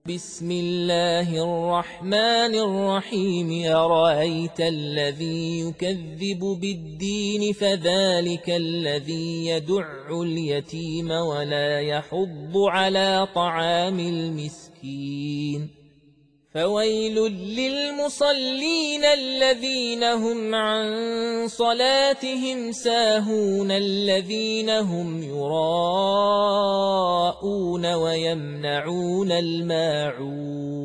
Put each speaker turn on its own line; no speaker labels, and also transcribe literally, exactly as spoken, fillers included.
بسم الله الرحمن الرحيم أرأيت الذي يكذب بالدين فذلك الذي يدع اليتيم ولا يحض على طعام المسكين فويل للمصلين الذين هم عن صلاتهم ساهون الذين هم يراءون ويمنعون الماعون